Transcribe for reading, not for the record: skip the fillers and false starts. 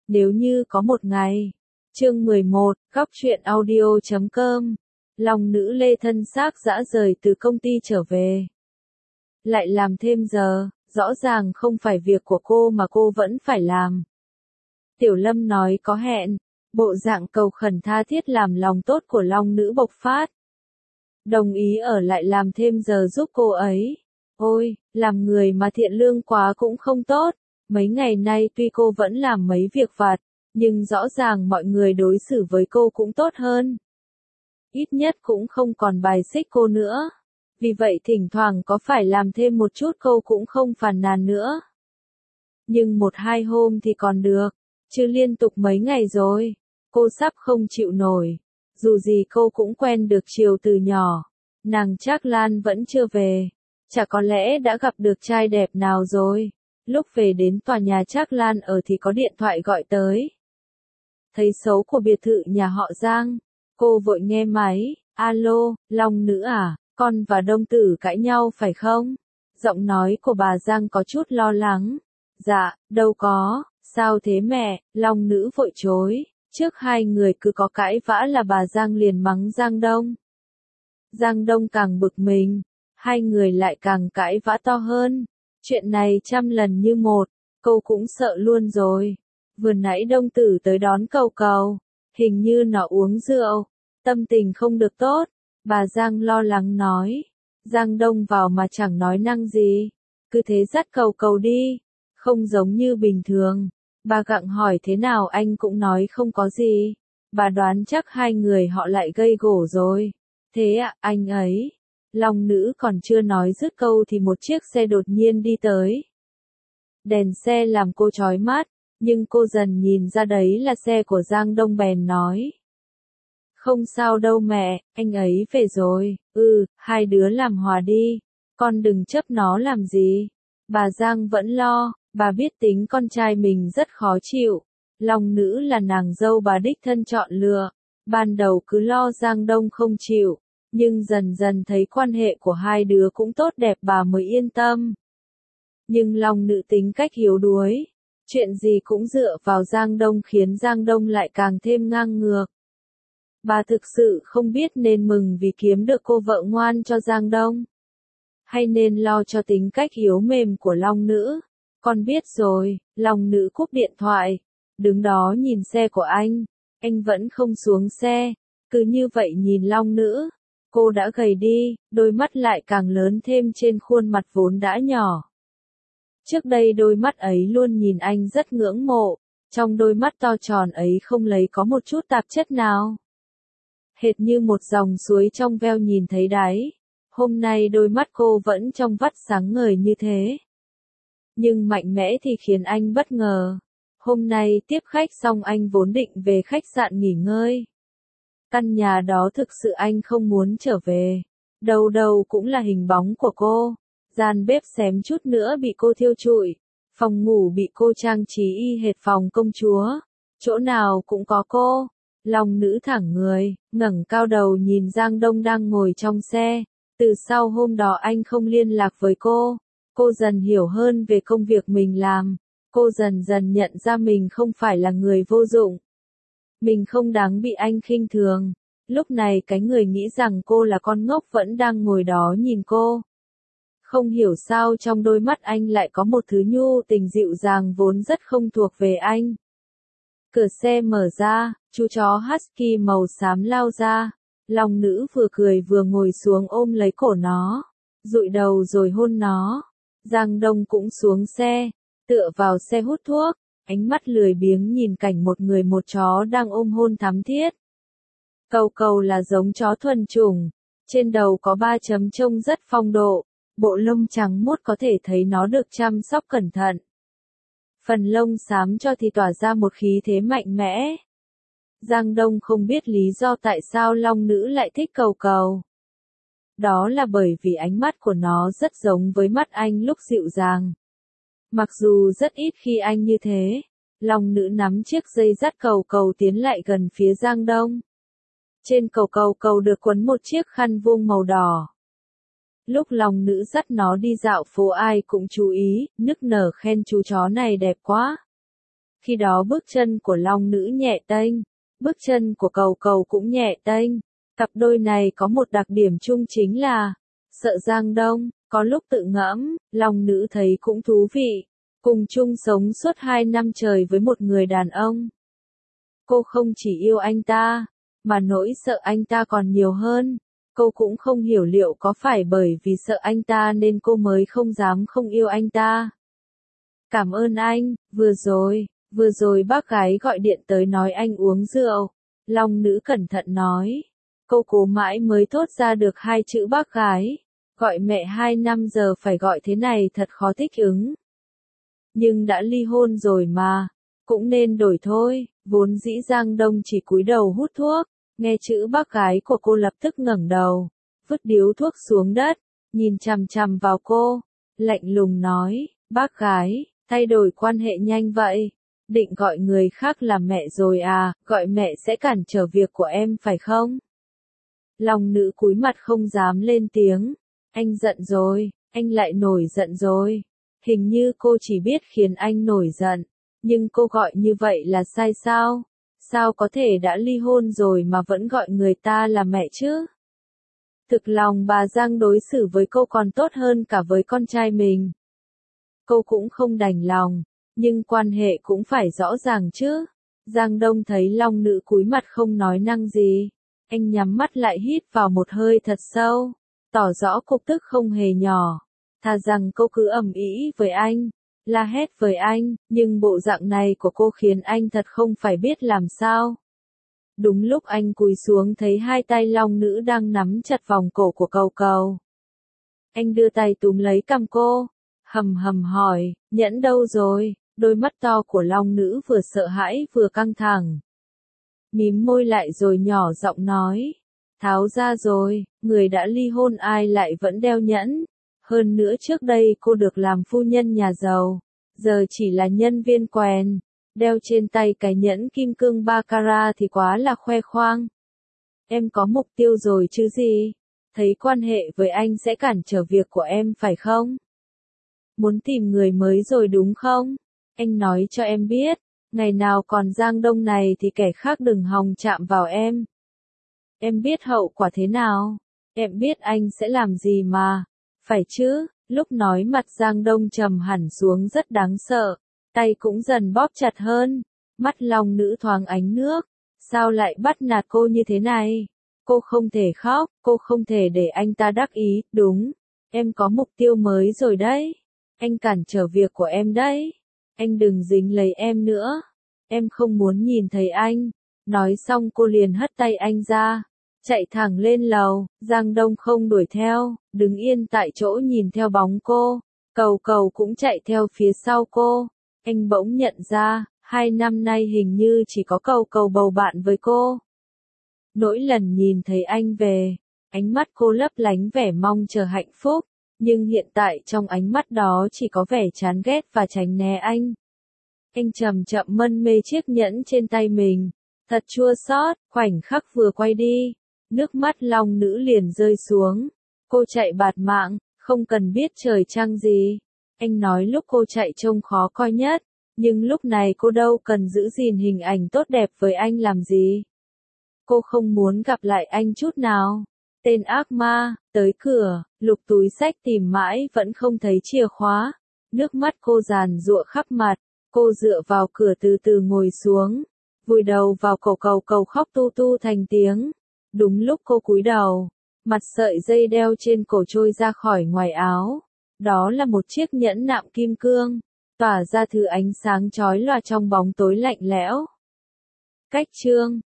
Nếu như có một ngày. Chương 11, góc truyện audio.com. Long nữ Lê thân xác dã rời từ công ty trở về. Lại làm thêm giờ, rõ ràng không phải việc của cô mà cô vẫn phải làm. Tiểu Lâm nói có hẹn, bộ dạng cầu khẩn tha thiết làm lòng tốt của Long nữ bộc phát. Đồng ý ở lại làm thêm giờ giúp cô ấy. Ôi, làm người mà thiện lương quá cũng không tốt. Mấy ngày nay tuy cô vẫn làm mấy việc vặt, nhưng rõ ràng mọi người đối xử với cô cũng tốt hơn. Ít nhất cũng không còn bài xích cô nữa. Vì vậy thỉnh thoảng có phải làm thêm một chút cô cũng không phàn nàn nữa. Nhưng một hai hôm thì còn được, chứ liên tục mấy ngày rồi, cô sắp không chịu nổi. Dù gì cô cũng quen được Triều từ nhỏ, nàng Trác Lan vẫn chưa về, chả có lẽ đã gặp được trai đẹp nào rồi. Lúc về đến tòa nhà Trác Lan ở thì có điện thoại gọi tới. Thấy xấu của biệt thự nhà họ Giang, cô vội nghe máy. Alo, Long nữ à, con và Đông Tử cãi nhau phải không? Giọng nói của bà Giang có chút lo lắng. Dạ, đâu có, sao thế mẹ? Long nữ vội chối. Trước hai người cứ có cãi vã là bà Giang liền mắng Giang Đông. Giang Đông càng bực mình, hai người lại càng cãi vã to hơn. Chuyện này trăm lần như một, cô cũng sợ luôn rồi. Vừa nãy Đông Tử tới đón Cầu, hình như nó uống rượu, tâm tình không được tốt. Bà Giang lo lắng nói. Giang Đông vào mà chẳng nói năng gì, cứ thế dắt Cầu đi, không giống như bình thường. Bà gặng hỏi thế nào anh cũng nói không có gì. Bà đoán chắc hai người họ lại gây gổ rồi. Thế ạ, anh ấy. Long nữ còn chưa nói dứt câu thì một chiếc xe đột nhiên đi tới. Đèn xe làm cô chói mắt, nhưng cô dần nhìn ra đấy là xe của Giang Đông bèn nói. Không sao đâu mẹ, anh ấy về rồi. Hai đứa làm hòa đi, con đừng chấp nó làm gì. Bà Giang vẫn lo, bà biết tính con trai mình rất khó chịu. Long nữ là nàng dâu bà đích thân chọn lựa, ban đầu cứ lo Giang Đông không chịu, nhưng dần dần thấy quan hệ của hai đứa cũng tốt đẹp bà mới yên tâm. Nhưng Long nữ tính cách yếu đuối, chuyện gì cũng dựa vào Giang Đông khiến Giang Đông lại càng thêm ngang ngược. Bà thực sự không biết nên mừng vì kiếm được cô vợ ngoan cho Giang Đông, hay nên lo cho tính cách yếu mềm của Long nữ. Con biết rồi. Long nữ cúp điện thoại, đứng đó nhìn xe của anh vẫn không xuống xe, cứ như vậy nhìn Long nữ. Cô đã gầy đi, đôi mắt lại càng lớn thêm trên khuôn mặt vốn đã nhỏ. Trước đây đôi mắt ấy luôn nhìn anh rất ngưỡng mộ, trong đôi mắt to tròn ấy không lấy có một chút tạp chất nào. Hệt như một dòng suối trong veo nhìn thấy đáy. Hôm nay đôi mắt cô vẫn trong vắt sáng ngời như thế. Nhưng mạnh mẽ thì khiến anh bất ngờ. Hôm nay tiếp khách xong anh vốn định về khách sạn nghỉ ngơi. Căn nhà đó thực sự anh không muốn trở về. Đâu đâu cũng là hình bóng của cô. Gian bếp xém chút nữa bị cô thiêu trụi. Phòng ngủ bị cô trang trí y hệt phòng công chúa. Chỗ nào cũng có cô. Long nữ thẳng người, ngẩng cao đầu nhìn Giang Đông đang ngồi trong xe. Từ sau hôm đó anh không liên lạc với cô. Cô dần hiểu hơn về công việc mình làm. Cô dần dần nhận ra mình không phải là người vô dụng. Mình không đáng bị anh khinh thường. Lúc này cái người nghĩ rằng cô là con ngốc vẫn đang ngồi đó nhìn cô. Không hiểu sao trong đôi mắt anh lại có một thứ nhu tình dịu dàng vốn rất không thuộc về anh. Cửa xe mở ra, chú chó husky màu xám lao ra. Long nữ vừa cười vừa ngồi xuống ôm lấy cổ nó, dụi đầu rồi hôn nó. Giang Đông cũng xuống xe, tựa vào xe hút thuốc, ánh mắt lười biếng nhìn cảnh một người một chó đang ôm hôn thắm thiết. Cầu là giống chó thuần chủng, trên đầu có 3 chấm trông rất phong độ, bộ lông trắng muốt có thể thấy nó được chăm sóc cẩn thận. Phần lông xám cho thì tỏa ra một khí thế mạnh mẽ. Giang Đông không biết lý do tại sao Long nữ lại thích Cầu. Đó là bởi vì ánh mắt của nó rất giống với mắt anh lúc dịu dàng. Mặc dù rất ít khi anh như thế, Long nữ nắm chiếc dây dắt Cầu tiến lại gần phía Giang Đông. Trên Cầu được quấn một chiếc khăn vuông màu đỏ. Lúc Long nữ dắt nó đi dạo phố ai cũng chú ý, nức nở khen chú chó này đẹp quá. Khi đó bước chân của long nữ nhẹ tênh, bước chân của cầu cầu cũng nhẹ tênh. Cặp đôi này có một đặc điểm chung chính là sợ Giang Đông. Có lúc tự ngẫm, long nữ thấy cũng thú vị. Cùng chung sống suốt 2 năm trời với một người đàn ông. Cô không chỉ yêu anh ta, mà nỗi sợ anh ta còn nhiều hơn. Cô cũng không hiểu liệu có phải bởi vì sợ anh ta nên cô mới không dám không yêu anh ta. Cảm ơn anh, vừa rồi bác gái gọi điện tới nói anh uống rượu. Long nữ cẩn thận nói. Cô cố mãi mới thốt ra được 2 chữ bác gái. Gọi mẹ 2 năm giờ phải gọi thế này thật khó thích ứng. Nhưng đã ly hôn rồi mà, cũng nên đổi thôi. Vốn dĩ Giang Đông chỉ cúi đầu hút thuốc, nghe chữ bác gái của cô lập tức ngẩng đầu, vứt điếu thuốc xuống đất, nhìn chằm chằm vào cô, lạnh lùng nói, bác gái, thay đổi quan hệ nhanh vậy, định gọi người khác là mẹ rồi à, gọi mẹ sẽ cản trở việc của em phải không? Long nữ cúi mặt không dám lên tiếng, anh giận rồi, anh lại nổi giận rồi, hình như cô chỉ biết khiến anh nổi giận. Nhưng cô gọi như vậy là sai sao? Sao có thể đã ly hôn rồi mà vẫn gọi người ta là mẹ chứ? Thực lòng bà Giang đối xử với cô còn tốt hơn cả với con trai mình. Cô cũng không đành lòng, nhưng quan hệ cũng phải rõ ràng chứ. Giang Đông thấy long nữ cúi mặt không nói năng gì. Anh nhắm mắt lại hít vào một hơi thật sâu, tỏ rõ cục tức không hề nhỏ. Thà rằng cô cứ ầm ĩ với anh, la hét với anh, nhưng bộ dạng này của cô khiến anh thật không phải biết làm sao. Đúng lúc anh cúi xuống thấy 2 tay long nữ đang nắm chặt vòng cổ của cầu cầu. Anh đưa tay túm lấy cằm cô, hầm hầm hỏi, nhẫn đâu rồi? Đôi mắt to của long nữ vừa sợ hãi vừa căng thẳng. Mím môi lại rồi nhỏ giọng nói, tháo ra rồi, người đã ly hôn ai lại vẫn đeo nhẫn. Hơn nữa trước đây cô được làm phu nhân nhà giàu, giờ chỉ là nhân viên quèn, đeo trên tay cái nhẫn kim cương 3 carat thì quá là khoe khoang. Em có mục tiêu rồi chứ gì? Thấy quan hệ với anh sẽ cản trở việc của em phải không? Muốn tìm người mới rồi đúng không? Anh nói cho em biết, ngày nào còn Giang Đông này thì kẻ khác đừng hòng chạm vào em. Em biết hậu quả thế nào? Em biết anh sẽ làm gì mà. Phải chứ, lúc nói mặt Giang Đông trầm hẳn xuống rất đáng sợ, tay cũng dần bóp chặt hơn, mắt long nữ thoáng ánh nước, sao lại bắt nạt cô như thế này? Cô không thể khóc, cô không thể để anh ta đắc ý, đúng, em có mục tiêu mới rồi đấy, anh cản trở việc của em đấy, anh đừng dính lấy em nữa, em không muốn nhìn thấy anh, nói xong cô liền hất tay anh ra. Chạy thẳng lên lầu, Giang Đông không đuổi theo, đứng yên tại chỗ nhìn theo bóng cô, cầu cầu cũng chạy theo phía sau cô. Anh bỗng nhận ra, 2 năm nay hình như chỉ có cầu cầu bầu bạn với cô. Mỗi lần nhìn thấy anh về, ánh mắt cô lấp lánh vẻ mong chờ hạnh phúc, nhưng hiện tại trong ánh mắt đó chỉ có vẻ chán ghét và tránh né anh. Anh chậm chậm mân mê chiếc nhẫn trên tay mình, thật chua xót, khoảnh khắc vừa quay đi. Nước mắt long nữ liền rơi xuống. Cô chạy bạt mạng, không cần biết trời trăng gì. Anh nói lúc cô chạy trông khó coi nhất, nhưng lúc này cô đâu cần giữ gìn hình ảnh tốt đẹp với anh làm gì. Cô không muốn gặp lại anh chút nào. Tên ác ma, tới cửa, lục túi xách tìm mãi vẫn không thấy chìa khóa. Nước mắt cô giàn giụa khắp mặt, cô dựa vào cửa từ từ ngồi xuống, vùi đầu vào cổ cầu cầu khóc tu tu thành tiếng. Đúng lúc cô cúi đầu, mặt sợi dây đeo trên cổ trôi ra khỏi ngoài áo. Đó là một chiếc nhẫn nạm kim cương, tỏa ra thứ ánh sáng chói lòa trong bóng tối lạnh lẽo. Cách chương